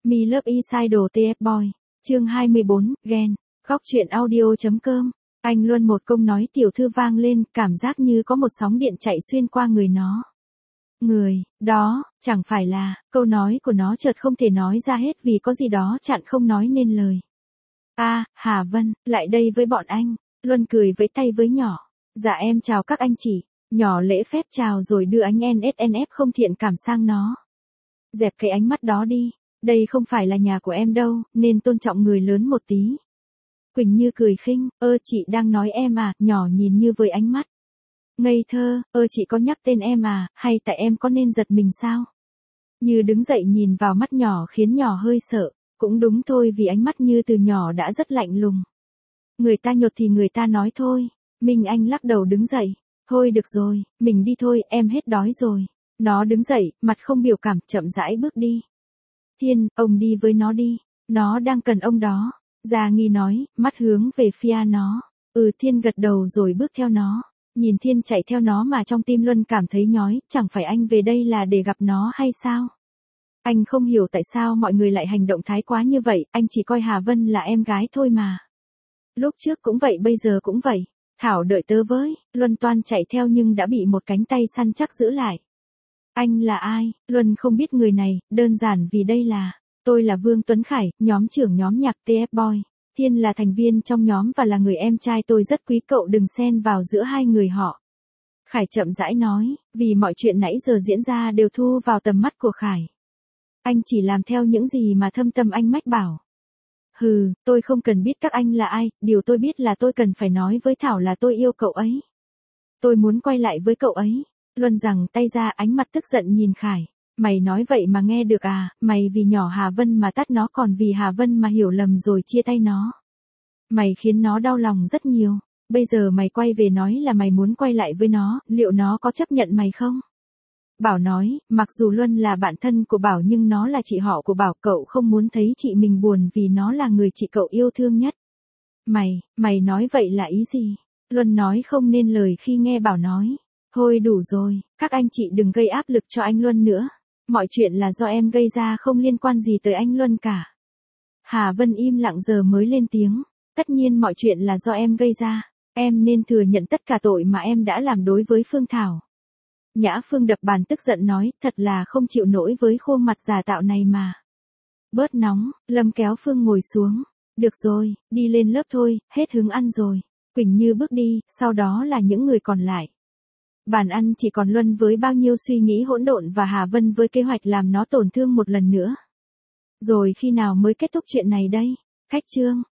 Me Love Inside TF Boy. Chương 24, ghen. Góc truyện audio.com. Anh Luân một câu nói tiểu thư vang lên, cảm giác như có một sóng điện chạy xuyên qua người nó. Người, đó, chẳng phải là, câu nói của nó chợt không thể nói ra hết vì có gì đó chặn không nói nên lời. Hà Vân, lại đây với bọn anh. Luân cười với tay với nhỏ. Dạ em chào các anh chị. Nhỏ lễ phép chào rồi đưa ánh NSNF không thiện cảm sang nó. Dẹp cái ánh mắt đó đi. Đây không phải là nhà của em đâu, nên tôn trọng người lớn một tí. Quỳnh Như cười khinh, chị đang nói em à, nhỏ nhìn Như với ánh mắt ngây thơ, chị có nhắc tên em à, hay tại em có nên giật mình sao? Như đứng dậy nhìn vào mắt nhỏ khiến nhỏ hơi sợ, cũng đúng thôi vì ánh mắt Như từ nhỏ đã rất lạnh lùng. Người ta nhột thì người ta nói thôi. Minh Anh lắc đầu đứng dậy, thôi được rồi, mình đi thôi, em hết đói rồi. Nó đứng dậy, mặt không biểu cảm, chậm rãi bước đi. Thiên, ông đi với nó đi, nó đang cần ông đó. Gia Nghi nói, mắt hướng về phía nó. Thiên gật đầu rồi bước theo nó. Nhìn Thiên chạy theo nó mà trong tim Luân cảm thấy nhói, chẳng phải anh về đây là để gặp nó hay sao? Anh không hiểu tại sao mọi người lại hành động thái quá như vậy, anh chỉ coi Hà Vân là em gái thôi mà. Lúc trước cũng vậy bây giờ cũng vậy. Thảo đợi tớ với, Luân toan chạy theo nhưng đã bị một cánh tay săn chắc giữ lại. Anh là ai? Luân không biết người này, đơn giản vì đây là, tôi là Vương Tuấn Khải, nhóm trưởng nhóm nhạc TF Boy. Thiên là thành viên trong nhóm và là người em trai tôi rất quý cậu đừng xen vào giữa hai người họ. Khải chậm rãi nói, vì mọi chuyện nãy giờ diễn ra đều thu vào tầm mắt của Khải. Anh chỉ làm theo những gì mà thâm tâm anh mách bảo. Tôi không cần biết các anh là ai, điều tôi biết là tôi cần phải nói với Thảo là tôi yêu cậu ấy. Tôi muốn quay lại với cậu ấy. Luân giằng tay ra ánh mặt tức giận nhìn Khải. Mày nói vậy mà nghe được à, mày vì nhỏ Hà Vân mà tắt nó còn vì Hà Vân mà hiểu lầm rồi chia tay nó. Mày khiến nó đau lòng rất nhiều, bây giờ mày quay về nói là mày muốn quay lại với nó, liệu nó có chấp nhận mày không? Bảo nói, mặc dù Luân là bạn thân của Bảo nhưng nó là chị họ của Bảo, cậu không muốn thấy chị mình buồn vì nó là người chị cậu yêu thương nhất. Mày nói vậy là ý gì? Luân nói không nên lời khi nghe Bảo nói. Thôi đủ rồi, các anh chị đừng gây áp lực cho anh Luân nữa. Mọi chuyện là do em gây ra không liên quan gì tới anh Luân cả. Hà Vân im lặng giờ mới lên tiếng. Tất nhiên mọi chuyện là do em gây ra. Em nên thừa nhận tất cả tội mà em đã làm đối với Phương Thảo. Nhã Phương đập bàn tức giận nói, thật là không chịu nổi với khuôn mặt giả tạo này mà. Bớt nóng, Lâm kéo Phương ngồi xuống. Được rồi, đi lên lớp thôi, hết hứng ăn rồi. Quỳnh Như bước đi, sau đó là những người còn lại. Bàn ăn chỉ còn Luân với bao nhiêu suy nghĩ hỗn độn và Hà Vân với kế hoạch làm nó tổn thương một lần nữa. Rồi khi nào mới kết thúc chuyện này đây? Khách trương.